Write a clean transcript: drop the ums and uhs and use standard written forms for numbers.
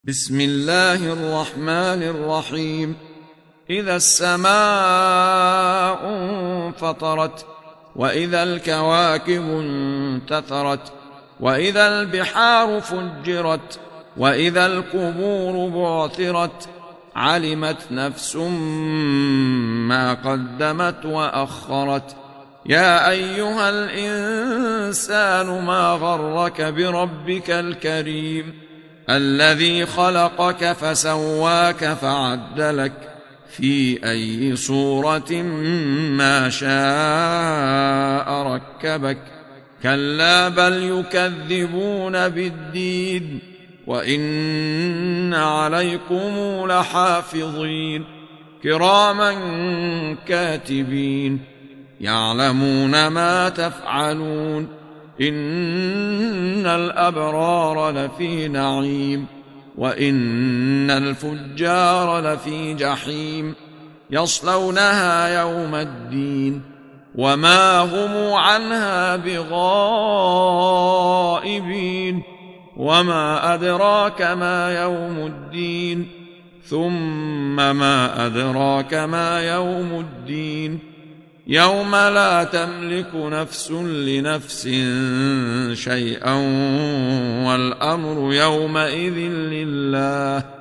بسم الله الرحمن الرحيم. إذا السماء انفطرت، وإذا الكواكب انتثرت، وإذا البحار فجرت، وإذا القبور بعثرت، علمت نفس ما قدمت وأخرت. يا أيها الإنسان ما غرك بربك الكريم الذي خلقك فسواك فعدلك في أي صورة ما شاء ركبك. كلا بل يكذبون بالدين، وإن عليكم لحافظين كراما كاتبين يعلمون ما تفعلون. إن الأبرار لفي نعيم، وإن الفجار لفي جحيم يصلونها يوم الدين وما هم عنها بغائبين. وما أدراك ما يوم الدين، ثم ما أدراك ما يوم الدين. يوم لا تملك نفس لنفس شيئا، والأمر يومئذ لله.